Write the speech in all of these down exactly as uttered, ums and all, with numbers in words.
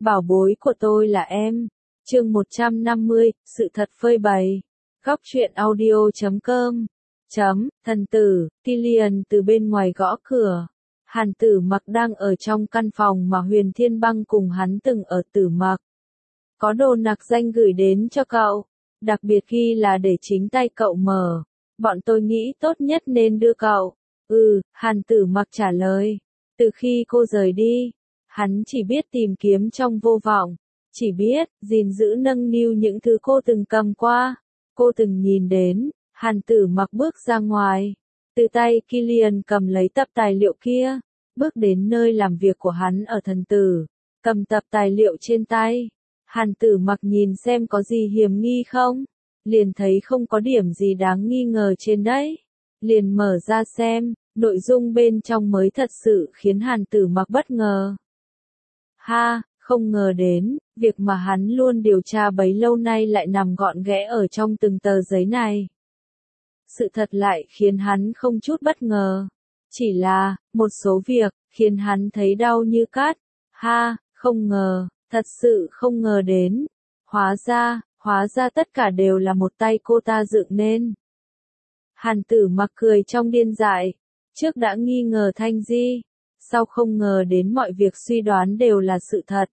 Bảo bối của tôi là em. Chương một trăm năm mươi, sự thật phơi bày. Góc truyện audio chấm com. Chấm, thần tử, Killian từ bên ngoài gõ cửa. Hàn Tử Mặc đang ở trong căn phòng mà Huyền Thiên Băng cùng hắn từng ở. Tử Mặc. Có đồ nặc danh gửi đến cho cậu. Đặc biệt ghi là để chính tay cậu mở. Bọn tôi nghĩ tốt nhất nên đưa cậu. Ừ, Hàn Tử Mặc trả lời. Từ khi cô rời đi, hắn chỉ biết tìm kiếm trong vô vọng. Chỉ biết, gìn giữ nâng niu những thứ cô từng cầm qua. Cô từng nhìn đến. Hàn Tử Mặc bước ra ngoài. Từ tay Killian cầm lấy tập tài liệu kia. Bước đến nơi làm việc của hắn ở thần tử. Cầm tập tài liệu trên tay. Hàn Tử Mặc nhìn xem có gì hiểm nghi không. Liền thấy không có điểm gì đáng nghi ngờ trên đấy. Liền mở ra xem. Nội dung bên trong mới thật sự khiến Hàn Tử Mặc bất ngờ. Ha, không ngờ đến, việc mà hắn luôn điều tra bấy lâu nay lại nằm gọn ghẽ ở trong từng tờ giấy này. Sự thật lại khiến hắn không chút bất ngờ. Chỉ là, một số việc, khiến hắn thấy đau như cát. Ha, không ngờ, thật sự không ngờ đến. Hóa ra, hóa ra tất cả đều là một tay cô ta dựng nên. Hàn Tử Mặc cười trong điên dại. Trước đã nghi ngờ Thanh Di, sau không ngờ đến mọi việc suy đoán đều là sự thật.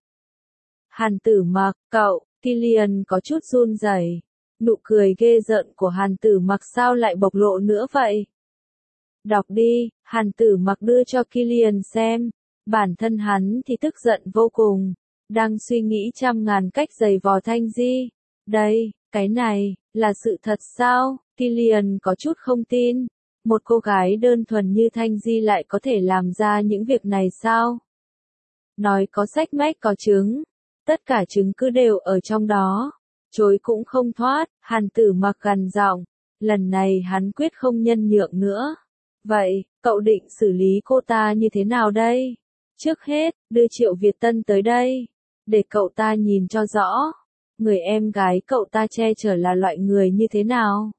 Hàn Tử Mặc, cậu, Killian có chút run rẩy. Nụ cười ghê rợn của Hàn Tử Mặc sao lại bộc lộ nữa vậy? Đọc đi, Hàn Tử Mặc đưa cho Killian xem. Bản thân hắn thì tức giận vô cùng, đang suy nghĩ trăm ngàn cách giày vò Thanh Di. Đây, cái này, là sự thật sao? Killian có chút không tin. Một cô gái đơn thuần như Thanh Di lại có thể làm ra những việc này sao? Nói có sách mách có chứng. Tất cả chứng cứ đều ở trong đó. Chối cũng không thoát. Hàn Tử Mặc gằn giọng. Lần này hắn quyết không nhân nhượng nữa. Vậy, cậu định xử lý cô ta như thế nào đây? Trước hết, đưa Triệu Việt Tân tới đây. Để cậu ta nhìn cho rõ. Người em gái cậu ta che chở là loại người như thế nào?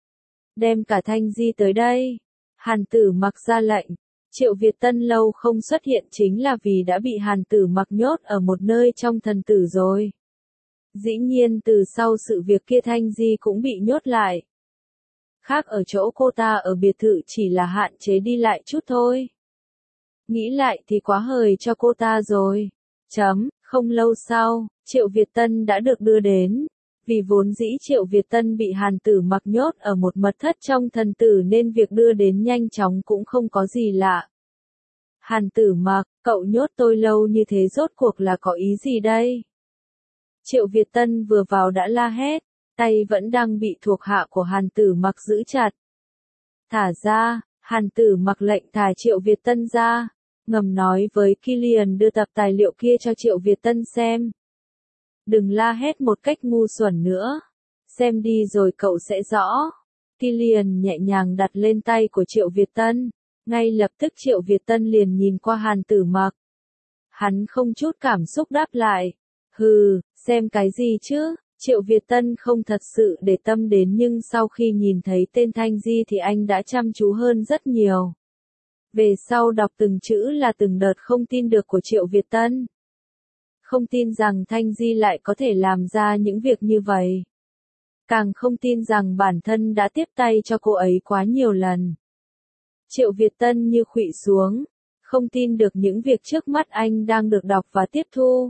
Đem cả Thanh Di tới đây. Hàn Tử Mặc ra lệnh. Triệu Việt Tân lâu không xuất hiện chính là vì đã bị Hàn Tử Mặc nhốt ở một nơi trong thần tử rồi. Dĩ nhiên từ sau sự việc kia Thanh Di cũng bị nhốt lại. Khác ở chỗ cô ta ở biệt thự chỉ là hạn chế đi lại chút thôi. Nghĩ lại thì quá hời cho cô ta rồi. Chấm, không lâu sau, Triệu Việt Tân đã được đưa đến. Vì vốn dĩ Triệu Việt Tân bị Hàn Tử Mặc nhốt ở một mật thất trong thần tử nên việc đưa đến nhanh chóng cũng không có gì lạ. Hàn Tử Mặc, cậu nhốt tôi lâu như thế rốt cuộc là có ý gì đây? Triệu Việt Tân vừa vào đã la hét, tay vẫn đang bị thuộc hạ của Hàn Tử Mặc giữ chặt. Thả ra, Hàn Tử Mặc lệnh thả Triệu Việt Tân ra, ngầm nói với Killian đưa tập tài liệu kia cho Triệu Việt Tân xem. Đừng la hét một cách ngu xuẩn nữa. Xem đi rồi cậu sẽ rõ. Killian nhẹ nhàng đặt lên tay của Triệu Việt Tân. Ngay lập tức Triệu Việt Tân liền nhìn qua Hàn Tử Mặc. Hắn không chút cảm xúc đáp lại. Hừ, xem cái gì chứ? Triệu Việt Tân không thật sự để tâm đến nhưng sau khi nhìn thấy tên Thanh Di thì anh đã chăm chú hơn rất nhiều. Về sau đọc từng chữ là từng đợt không tin được của Triệu Việt Tân. Không tin rằng Thanh Di lại có thể làm ra những việc như vậy. Càng không tin rằng bản thân đã tiếp tay cho cô ấy quá nhiều lần. Triệu Việt Tân như khuỵu xuống, không tin được những việc trước mắt anh đang được đọc và tiếp thu.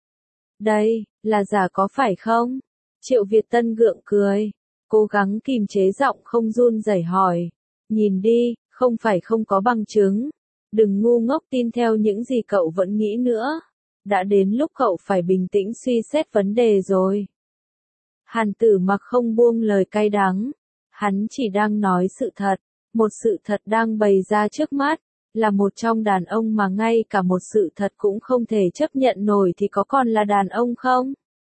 Đây, là giả có phải không? Triệu Việt Tân gượng cười, cố gắng kìm chế giọng không run rẩy hỏi. Nhìn đi, không phải không có bằng chứng. Đừng ngu ngốc tin theo những gì cậu vẫn nghĩ nữa. Đã đến lúc cậu phải bình tĩnh suy xét vấn đề rồi. Hàn Tử Mặc không buông lời cay đắng. Hắn chỉ đang nói sự thật. Một sự thật đang bày ra trước mắt. Là một trong đàn ông mà ngay cả một sự thật cũng không thể chấp nhận nổi thì có còn là đàn ông không?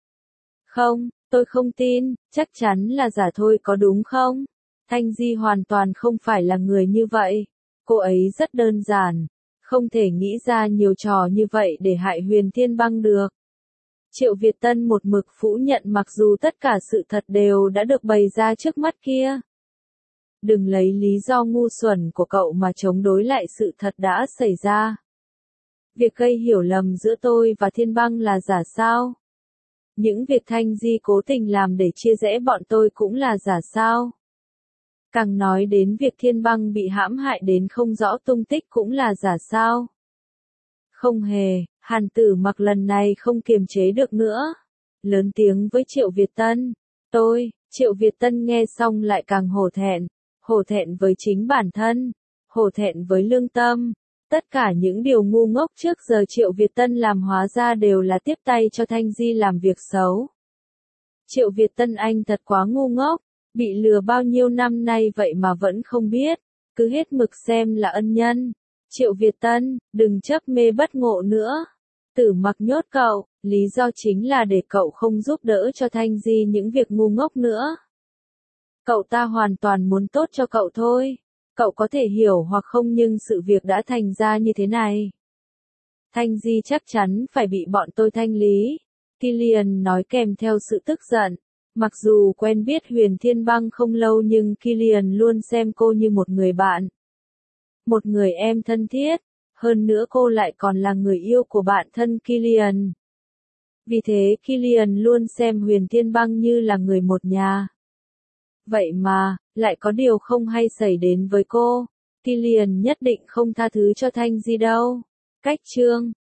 Không, tôi không tin, chắc chắn là giả thôi có đúng không? Thanh Di hoàn toàn không phải là người như vậy. Cô ấy rất đơn giản. Không thể nghĩ ra nhiều trò như vậy để hại Huyền Thiên Băng được. Triệu Việt Tân một mực phủ nhận mặc dù tất cả sự thật đều đã được bày ra trước mắt kia. Đừng lấy lý do ngu xuẩn của cậu mà chống đối lại sự thật đã xảy ra. Việc gây hiểu lầm giữa tôi và Thiên Băng là giả sao? Những việc Thanh Di cố tình làm để chia rẽ bọn tôi cũng là giả sao? Càng nói đến việc Thiên Băng bị hãm hại đến không rõ tung tích cũng là giả sao? Không hề, Hàn Tử Mặc lần này không kiềm chế được nữa. Lớn tiếng với Triệu Việt Tân. Tôi, Triệu Việt Tân nghe xong lại càng hổ thẹn. Hổ thẹn với chính bản thân. Hổ thẹn với lương tâm. Tất cả những điều ngu ngốc trước giờ Triệu Việt Tân làm hóa ra đều là tiếp tay cho Thanh Di làm việc xấu. Triệu Việt Tân anh thật quá ngu ngốc. Bị lừa bao nhiêu năm nay vậy mà vẫn không biết. Cứ hết mực xem là ân nhân. Triệu Việt Tân, đừng chấp mê bất ngộ nữa. Tử Mặc nhốt cậu, lý do chính là để cậu không giúp đỡ cho Thanh Di những việc ngu ngốc nữa. Cậu ta hoàn toàn muốn tốt cho cậu thôi. Cậu có thể hiểu hoặc không nhưng sự việc đã thành ra như thế này. Thanh Di chắc chắn phải bị bọn tôi thanh lý. Killian nói kèm theo sự tức giận. Mặc dù quen biết Huyền Thiên Băng không lâu nhưng Killian luôn xem cô như một người bạn. Một người em thân thiết. Hơn nữa cô lại còn là người yêu của bạn thân Killian. Vì thế Killian luôn xem Huyền Thiên Băng như là người một nhà. Vậy mà, lại có điều không hay xảy đến với cô. Killian nhất định không tha thứ cho Thanh Di đâu. Cách chương